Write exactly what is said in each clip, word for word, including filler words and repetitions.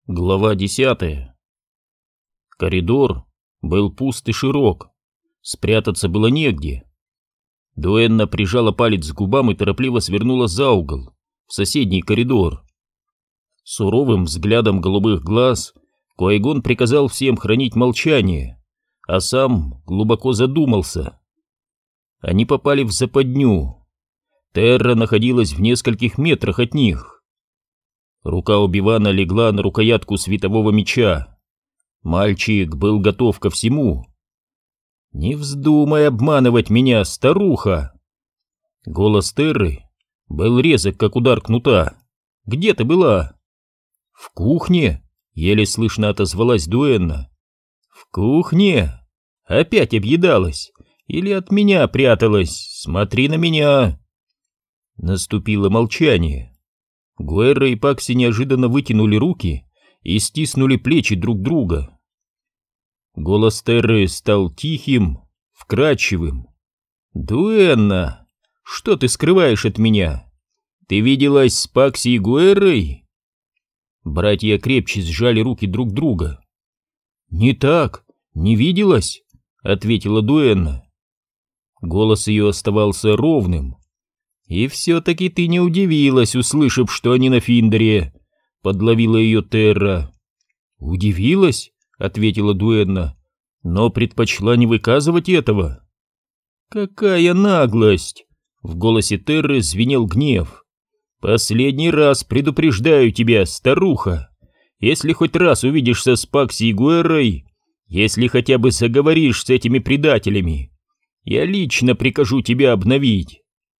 Глава десятая. Коридор был пуст и широк, спрятаться было негде. Дуэнна прижала палец к губам и торопливо свернула за угол, в соседний коридор. Суровым взглядом голубых глаз Куайгон приказал всем хранить молчание, а сам глубоко задумался. Они попали в западню. Терра находилась в нескольких метрах от них. Рука Оби-Вана легла на рукоятку светового меча. Мальчик был готов ко всему. «Не вздумай обманывать меня, старуха!» Голос Терры был резок, как удар кнута. «Где ты была?» «В кухне», — еле слышно отозвалась Дуэнна. «В кухне? Опять объедалась? Или от меня пряталась? Смотри на меня!» Наступило молчание. Гуэрра и Пакси неожиданно вытянули руки и стиснули плечи друг друга. Голос Терры стал тихим, вкрадчивым. «Дуэнна, что ты скрываешь от меня? Ты виделась с Пакси и Гуэррой?» Братья крепче сжали руки друг друга. «Не так, не виделась», — ответила Дуэнна. Голос ее оставался ровным. «И все-таки ты не удивилась, услышав, что они на Финдере», — подловила ее Терра. «Удивилась?» — ответила Дуэнна, — «но предпочла не выказывать этого». «Какая наглость!» — в голосе Терры звенел гнев. «Последний раз предупреждаю тебя, старуха. Если хоть раз увидишься с Пакси и Гуэррой, если хотя бы заговоришь с этими предателями, я лично прикажу тебя обновить».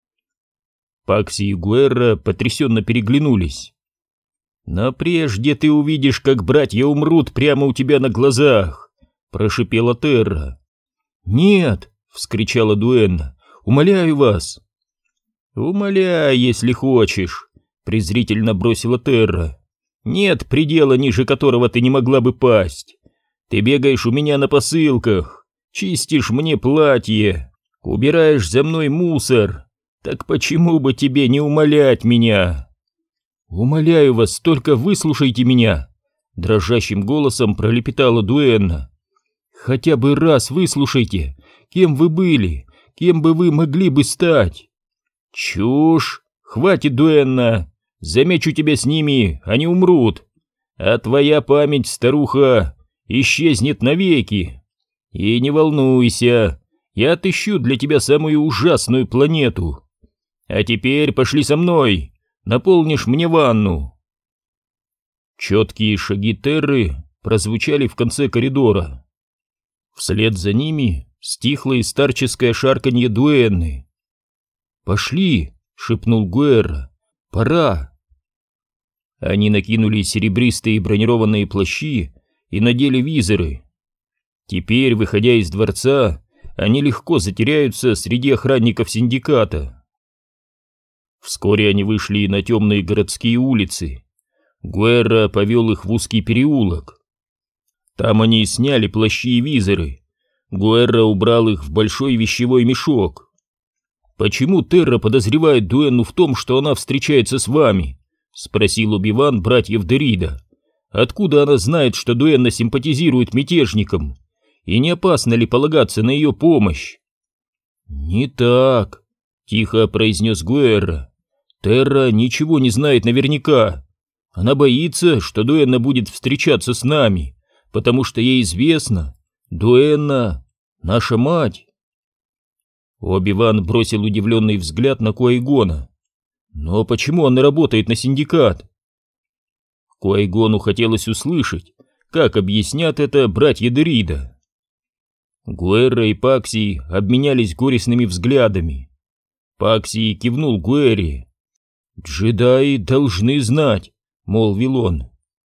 Пакси и Гуэрра потрясенно переглянулись. «Но прежде ты увидишь, как братья умрут прямо у тебя на глазах», — прошипела Терра. «Нет», — вскричала Дуэнна, — «умоляю вас». «Умоляй, если хочешь», — презрительно бросила Терра. «Нет предела, ниже которого ты не могла бы пасть. Ты бегаешь у меня на посылках, чистишь мне платье, убираешь за мной мусор. Так почему бы тебе не умолять меня?» «Умоляю вас, только выслушайте меня», — дрожащим голосом пролепетала Дуэнна. «Хотя бы раз выслушайте, кем вы были, кем бы вы могли бы стать». «Чушь! Хватит, Дуэнна! Замечу тебя с ними, они умрут, а твоя память, старуха, исчезнет навеки. И не волнуйся, я отыщу для тебя самую ужасную планету. А теперь пошли со мной, наполнишь мне ванну». Четкие шаги Терры прозвучали в конце коридора. Вслед за ними стихло и старческое шарканье Дуэнны. «Пошли!» — шепнул Гуэрра. «Пора!» Они накинули серебристые бронированные плащи и надели визоры. Теперь, выходя из дворца, они легко затеряются среди охранников синдиката. Вскоре они вышли на темные городские улицы. Гуэрра повел их в узкий переулок. Там они сняли плащи и визоры. Гуэрра убрал их в большой вещевой мешок. «Почему Терра подозревает Дуэнну в том, что она встречается с вами?» — спросил Оби-Ван братьев Дерида. «Откуда она знает, что Дуэнна симпатизирует мятежникам? И не опасно ли полагаться на ее помощь?» «Не так», — тихо произнес Гуэрра. «Терра ничего не знает наверняка. Она боится, что Дуэнна будет встречаться с нами, потому что ей известно, Дуэнна — наша мать». Оби-Ван бросил удивленный взгляд на Куайгона. «Но почему она работает на синдикат?» Куайгону хотелось услышать, как объяснят это братья Дерида. Гуэрра и Пакси обменялись горестными взглядами. Пакси кивнул Гуэрре. «Джедаи должны знать», — молвил он.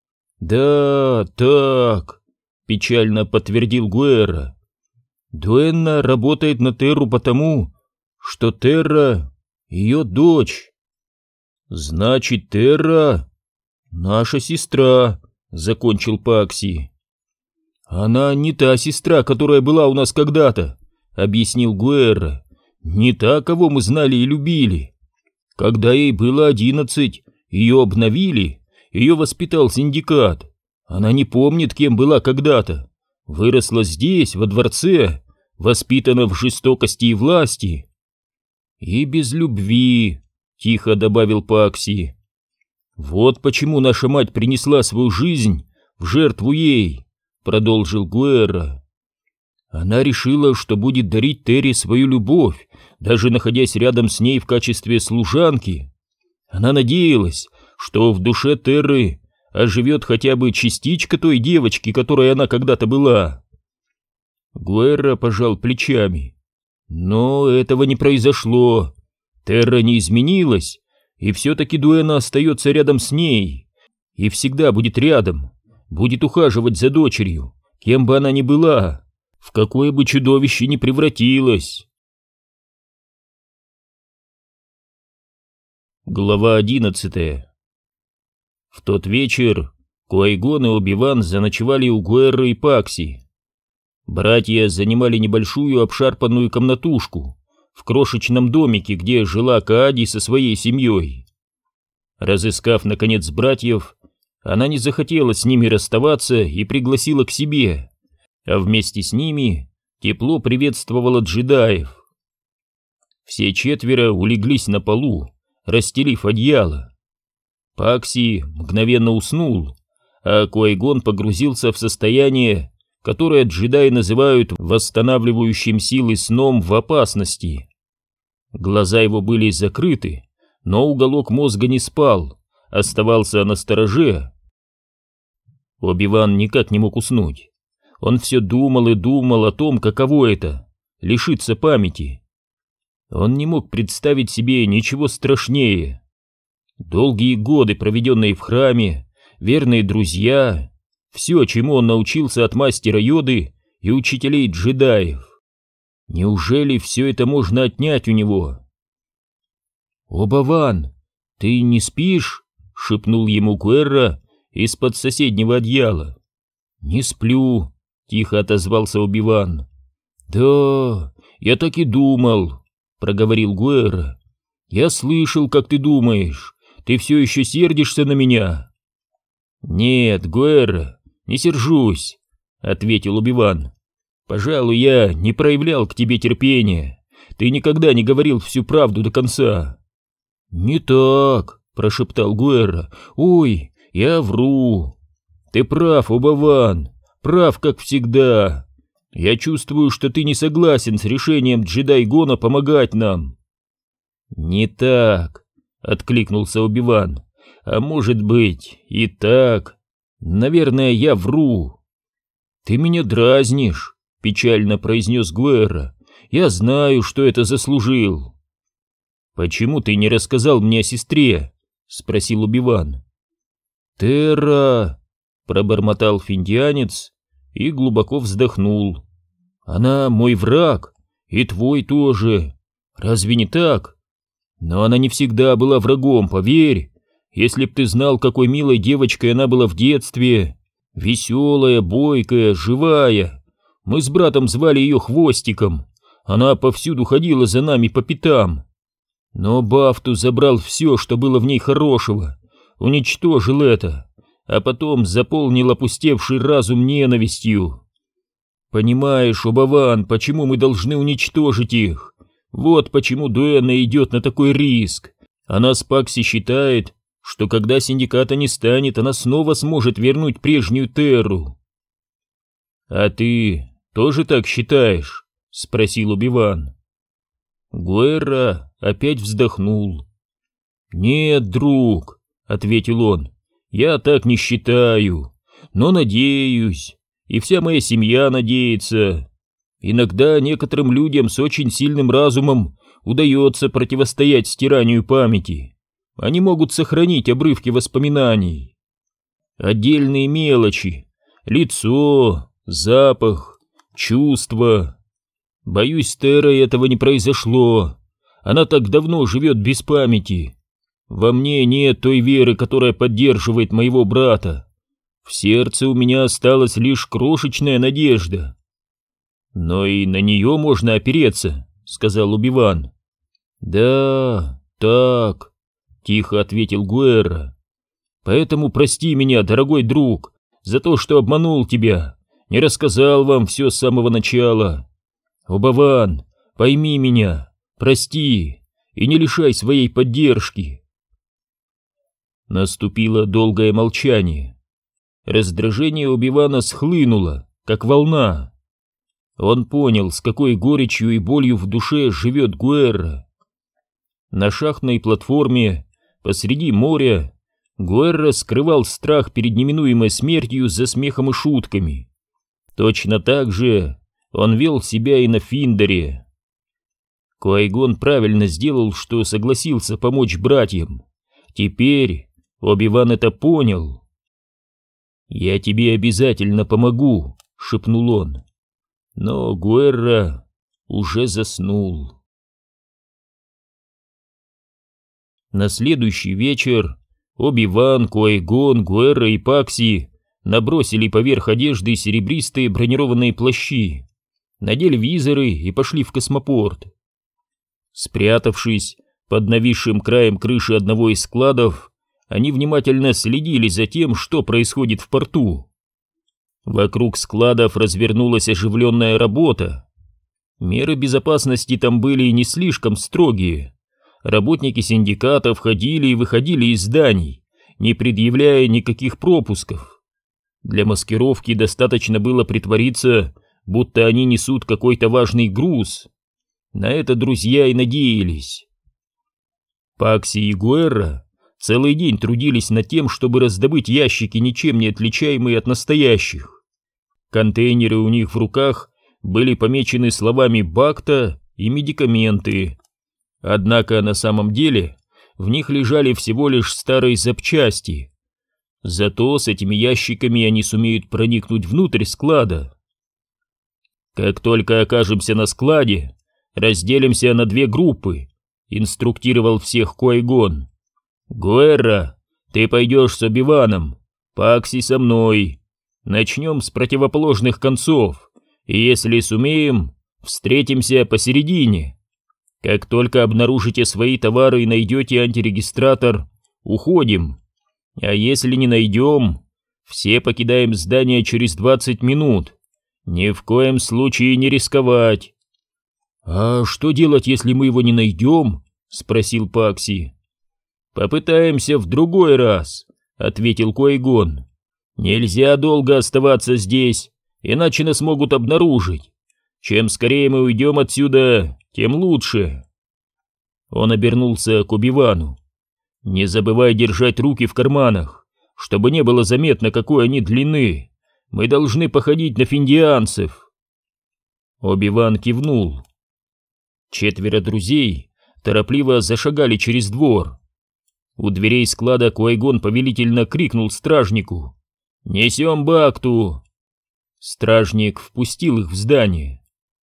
«Да, так», — печально подтвердил Гуэрра. «Дуэнна работает на Терру потому, что Терра — ее дочь». «Значит, Терра — наша сестра», — закончил Пакси. «Она не та сестра, которая была у нас когда-то», — объяснил Гуэрра. «Не та, кого мы знали и любили. Когда ей было одиннадцать, ее обновили, ее воспитал синдикат. Она не помнит, кем была когда-то. Выросла здесь, во дворце, воспитана в жестокости и власти. И без любви, тихо добавил Пакси. Вот почему наша мать принесла свою жизнь в жертву ей, продолжил Гуэрра. Она решила, что будет дарить Терри свою любовь, даже находясь рядом с ней в качестве служанки. Она надеялась, что в душе Терры оживет хотя бы частичка той девочки, которой она когда-то была. Гуэрра пожал плечами. Но этого не произошло. Терра не изменилась, и все-таки Дуэна остается рядом с ней. И всегда будет рядом, будет ухаживать за дочерью, кем бы она ни была, в какое бы чудовище ни превратилась. Глава одиннадцатая. В тот вечер Куайгон и Оби-Ван заночевали у Гуэрры и Пакси. Братья занимали небольшую обшарпанную комнатушку в крошечном домике, где жила Каади со своей семьей. Разыскав, наконец, братьев, она не захотела с ними расставаться и пригласила к себе, а вместе с ними тепло приветствовала джедаев. Все четверо улеглись на полу, расстелив одеяло. Пакси мгновенно уснул, а Куайгон погрузился в состояние, которое джедаи называют восстанавливающим силы сном в опасности. Глаза его были закрыты, но уголок мозга не спал, оставался настороже. Оби-Ван никак не мог уснуть. Он все думал и думал о том, каково это — лишиться памяти. Он не мог представить себе ничего страшнее. Долгие годы, проведенные в храме, верные друзья — все, чему он научился от мастера Йоды и учителей джедаев. Неужели все это можно отнять у него? «Оба-Ван, ты не спишь?» — шепнул ему Гуэрра из-под соседнего одеяла. «Не сплю», — тихо отозвался Оби-Ван. «Да, я так и думал», — проговорил Гуэрра. «Я слышал, как ты думаешь. Ты все еще сердишься на меня?» «Нет, Гуэрра, не сержусь», — ответил Оби-Ван. «Пожалуй, я не проявлял к тебе терпения. Ты никогда не говорил всю правду до конца». «Не так», — прошептал Гуэрра. «Ой, я вру. Ты прав, Оба-Ван, прав, как всегда. Я чувствую, что ты не согласен с решением Джедай-Гона помогать нам». «Не так», — откликнулся Оби-Ван. «А может быть, и так. Наверное, я вру». «Ты меня дразнишь», — печально произнес Гуэрра. «Я знаю, что это заслужил». «Почему ты не рассказал мне о сестре?» — спросил Оби-Ван. «Терра», — пробормотал финдианец и глубоко вздохнул. «Она мой враг, и твой тоже. Разве не так? Но она не всегда была врагом, поверь. Если б ты знал, какой милой девочкой она была в детстве. Веселая, бойкая, живая. Мы с братом звали ее Хвостиком. Она повсюду ходила за нами по пятам. Но Бафту забрал все, что было в ней хорошего, уничтожил это, а потом заполнил опустевший разум ненавистью. Понимаешь, Оба-Ван, почему мы должны уничтожить их? Вот почему Дуэна идет на такой риск. Она с Пакси считает, что когда синдиката не станет, она снова сможет вернуть прежнюю Терру». «А ты тоже так считаешь?» — спросил Оби-Ван. Гуэрра опять вздохнул. «Нет, друг», — ответил он, — «я так не считаю, но надеюсь, и вся моя семья надеется. Иногда некоторым людям с очень сильным разумом удается противостоять стиранию памяти. Они могут сохранить обрывки воспоминаний. Отдельные мелочи, лицо, запах, чувства. Боюсь, с Террой этого не произошло. Она так давно живет без памяти. Во мне нет той веры, которая поддерживает моего брата. В сердце у меня осталась лишь крошечная надежда». «Но и на нее можно опереться», — сказал Оби-Ван. «Да, так», — тихо ответил Гуэрра. «Поэтому прости меня, дорогой друг, за то, что обманул тебя, не рассказал вам все с самого начала. Обаван, пойми меня, прости и не лишай своей поддержки». Наступило долгое молчание. Раздражение Оби-Вана схлынуло, как волна. Он понял, с какой горечью и болью в душе живет Гуэрра. На шахтной платформе посреди моря Гуэрра скрывал страх перед неминуемой смертью за смехом и шутками. Точно так же он вел себя и на Финдере. Куайгон правильно сделал, что согласился помочь братьям. Теперь Оби-Ван это понял. «Я тебе обязательно помогу», — шепнул он. Но Гуэрра уже заснул. На следующий вечер Оби-Ван, Куайгон, Гуэрра и Пакси набросили поверх одежды серебристые бронированные плащи, надели визоры и пошли в космопорт. Спрятавшись под нависшим краем крыши одного из складов, они внимательно следили за тем, что происходит в порту. Вокруг складов развернулась оживленная работа. Меры безопасности там были не слишком строгие. Работники синдиката входили и выходили из зданий, не предъявляя никаких пропусков. Для маскировки достаточно было притвориться, будто они несут какой-то важный груз. На это друзья и надеялись. Пакси и Гуэрра целый день трудились над тем, чтобы раздобыть ящики, ничем не отличаемые от настоящих. Контейнеры у них в руках были помечены словами «Бакта» и «Медикаменты». Однако на самом деле в них лежали всего лишь старые запчасти. Зато с этими ящиками они сумеют проникнуть внутрь склада. «Как только окажемся на складе, разделимся на две группы», — инструктировал всех Куайгон. «Гуэрра, ты пойдешь с Оби-Ваном, Пакси со мной. Начнем с противоположных концов, и если сумеем, встретимся посередине. Как только обнаружите свои товары и найдете антирегистратор, уходим. А если не найдем, все покидаем здание через двадцать минут. Ни в коем случае не рисковать». «А что делать, если мы его не найдем?» — спросил Пакси. «Попытаемся в другой раз», — ответил Куайгон. «Нельзя долго оставаться здесь, иначе нас могут обнаружить. Чем скорее мы уйдем отсюда, тем лучше». Он обернулся к Оби-Вану. «Не забывай держать руки в карманах, чтобы не было заметно, какой они длины. Мы должны походить на финдианцев». Оби-Ван кивнул. Четверо друзей торопливо зашагали через двор. У дверей склада Куайгон повелительно крикнул стражнику: «Несем Бакту!» Стражник впустил их в здание.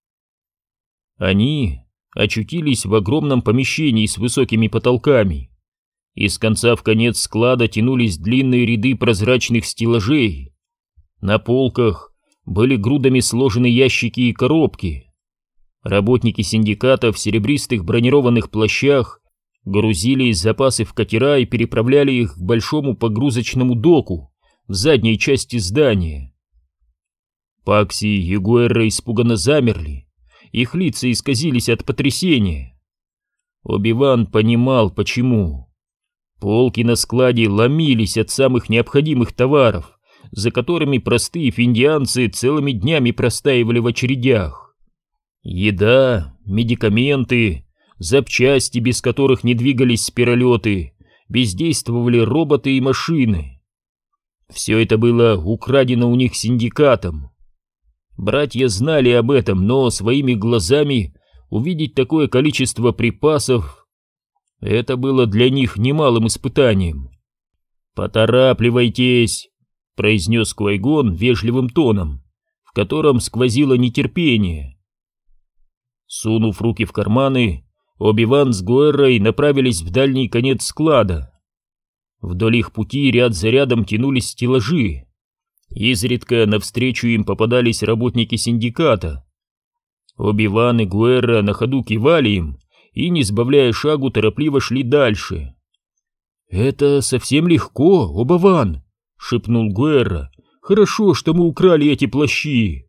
Они очутились в огромном помещении с высокими потолками. Из конца в конец склада тянулись длинные ряды прозрачных стеллажей. На полках были грудами сложены ящики и коробки. Работники синдиката в серебристых бронированных плащах грузили запасы в катера и переправляли их к большому погрузочному доку в задней части здания. Пакси и Гуэрра испуганно замерли, их лица исказились от потрясения. Оби-Ван понимал, почему. Полки на складе ломились от самых необходимых товаров, за которыми простые финдианцы целыми днями простаивали в очередях. Еда, медикаменты, запчасти, без которых не двигались спиролеты, бездействовали роботы и машины. Все это было украдено у них синдикатом. Братья знали об этом, но своими глазами увидеть такое количество припасов — это было для них немалым испытанием. «Поторапливайтесь», — произнес Куайгон вежливым тоном, в котором сквозило нетерпение. Сунув руки в карманы, Оби-Ван с Гуэррой направились в дальний конец склада. Вдоль их пути ряд за рядом тянулись стеллажи. Изредка навстречу им попадались работники синдиката. Оби-Ван и Гуэрра на ходу кивали им и, не сбавляя шагу, торопливо шли дальше. «Это совсем легко, Оба-Ван», — шепнул Гуэрра, — Хорошо, что мы украли эти плащи.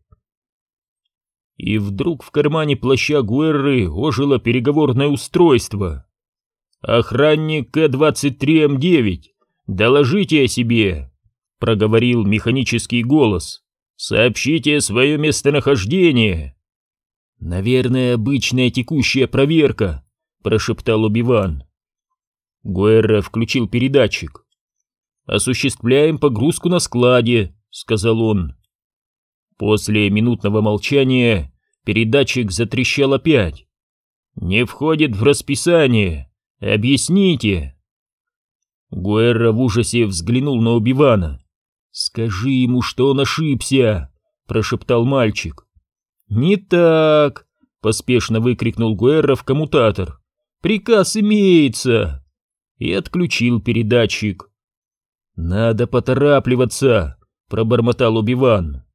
И вдруг в кармане плаща Гуэрры ожило переговорное устройство. «Охранник К двадцать три М девять, доложите о себе», — проговорил механический голос. «Сообщите свое местонахождение». «Наверное, обычная текущая проверка», — прошептал Оби-Ван. Гуэрра включил передатчик. «Осуществляем погрузку на складе», — сказал он. После минутного молчания передатчик затрещал опять. «Не входит в расписание. Объясните». Гуэрра в ужасе взглянул на Оби-Вана. «Скажи ему, что он ошибся», — прошептал мальчик. «Не так», — поспешно выкрикнул Гуэрра в коммутатор. «Приказ имеется!» И отключил передатчик. «Надо поторапливаться», — пробормотал Оби-Ван.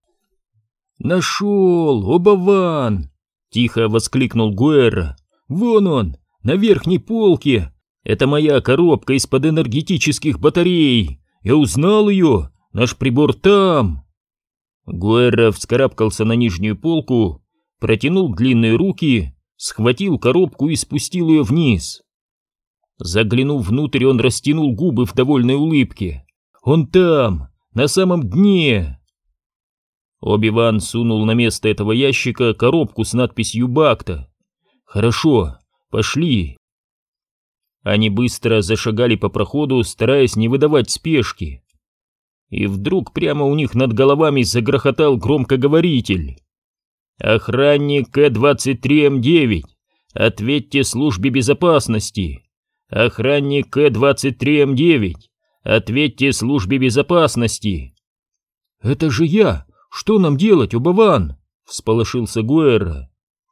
«Нашел, Оба-Ван!» — тихо воскликнул Гуэрра. «Вон он, на верхней полке. Это моя коробка из-под энергетических батарей. Я узнал ее. Наш прибор там». Гуэрра вскарабкался на нижнюю полку, протянул длинные руки, схватил коробку и спустил ее вниз. Заглянув внутрь, он растянул губы в довольной улыбке. «Он там, на самом дне!» Оби-Ван сунул на место этого ящика коробку с надписью «Бакта». «Хорошо, пошли». Они быстро зашагали по проходу, стараясь не выдавать спешки. И вдруг прямо у них над головами загрохотал громкоговоритель. «Охранник К двадцать три М девять, ответьте службе безопасности! Охранник К двадцать три М девять, ответьте службе безопасности!» «Это же я! Что нам делать, Оба-Ван?» — всполошился Гуэрра.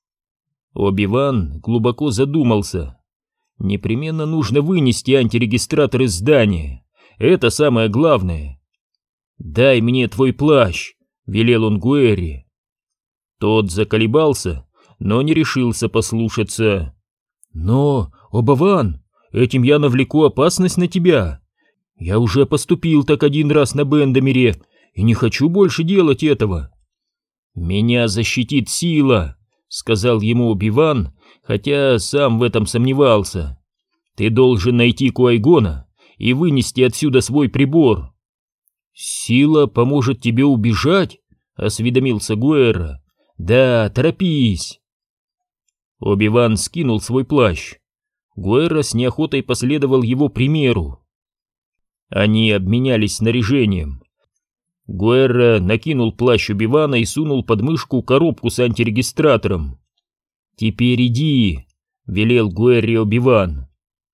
Оби-Ван глубоко задумался. Непременно нужно вынести антирегистратор из здания. Это самое главное. «Дай мне твой плащ», — велел он Гуэрре. Тот заколебался, но не решился послушаться. «Но, Оба-Ван, этим я навлеку опасность на тебя. Я уже поступил так один раз на Бендамере и не хочу больше делать этого». «Меня защитит сила», — сказал ему Оби-Ван, хотя сам в этом сомневался. «Ты должен найти Куай-Гона и вынести отсюда свой прибор». «Сила поможет тебе убежать?» — осведомился Гуэрра. «Да, торопись». Оби-Ван скинул свой плащ. Гуэрра с неохотой последовал его примеру. Они обменялись снаряжением. Гуэрра накинул плащ Оби-Вана и сунул под мышку коробку с антирегистратором. «Теперь иди», — велел Гуэрре Оби-Ван.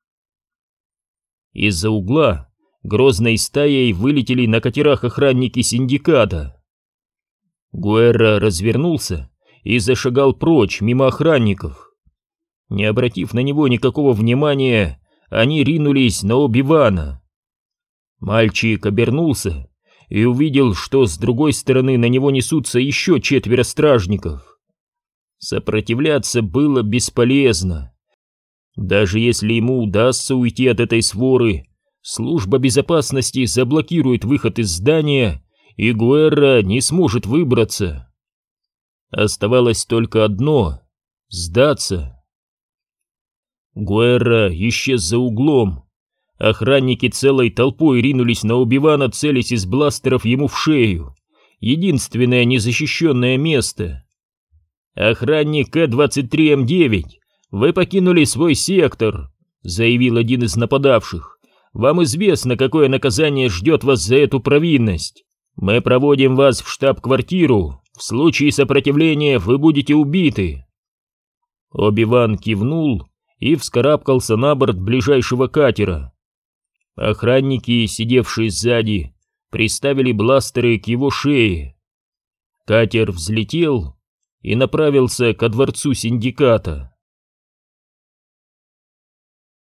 Из-за угла грозной стаей вылетели на катерах охранники синдиката. Гуэрра развернулся и зашагал прочь мимо охранников. Не обратив на него никакого внимания, они ринулись на Оби-Вана. Мальчик обернулся и увидел, что с другой стороны на него несутся еще четверо стражников. Сопротивляться было бесполезно. Даже если ему удастся уйти от этой своры, служба безопасности заблокирует выход из здания, и Гуэрра не сможет выбраться. Оставалось только одно — сдаться. Гуэрра исчез за углом. Охранники целой толпой ринулись на Оби-Вана, целясь из бластеров ему в шею. Единственное незащищенное место. «Охранник К двадцать три М девять, вы покинули свой сектор», — заявил один из нападавших. «Вам известно, какое наказание ждет вас за эту провинность. Мы проводим вас в штаб-квартиру. В случае сопротивления вы будете убиты». Оби-Ван кивнул и вскарабкался на борт ближайшего катера. Охранники, сидевшие сзади, приставили бластеры к его шее. Катер взлетел и направился ко дворцу синдиката.